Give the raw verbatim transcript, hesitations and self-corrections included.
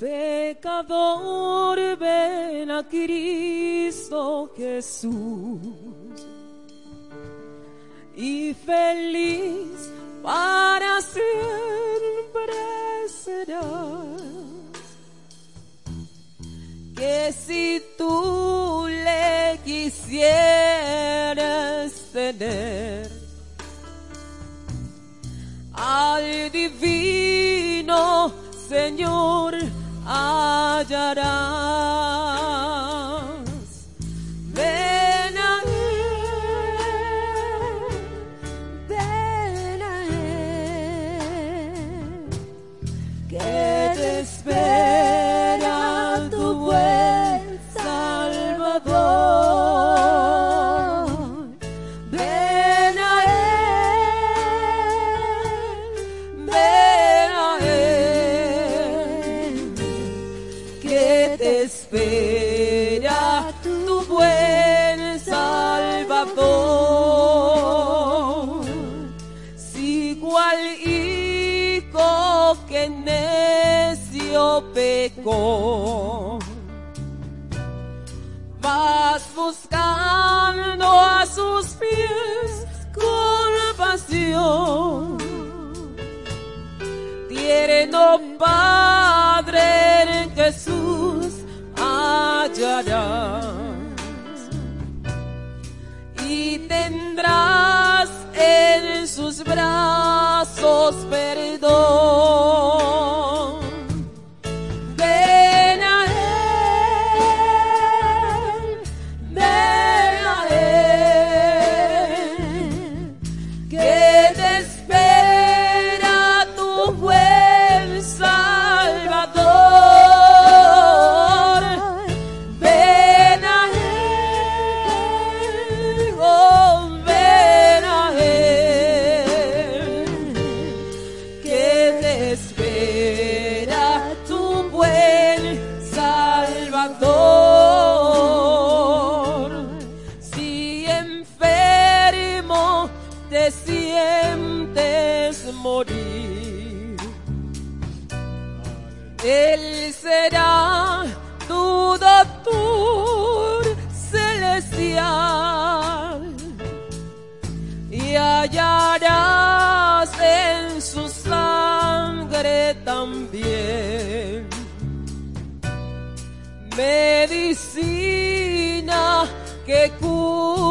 Pecador, ven a Cristo Jesús, y feliz para siempre serás. Que si tú le quisieras tener, al divino Señor hallarás. Ven a Él, ven a Él, que te espera tu buen Salvador. Ven a Él, ven a Él, que te espera tu buen Salvador. Si cual hijo que necio pecó, vas buscando a sus pies compasión, tierno Padre en Jesús hallarás, y tendrás en sus brazos perdón. Ven a Él, ven a Él, que te espera tu buen Salvador. Ven a Él, oh, ven a Él, que te espera tu buen Salvador. Si enfermo te sientes morir, Él será tu doctor celestial, y hallarás en su sangre también medicina que cura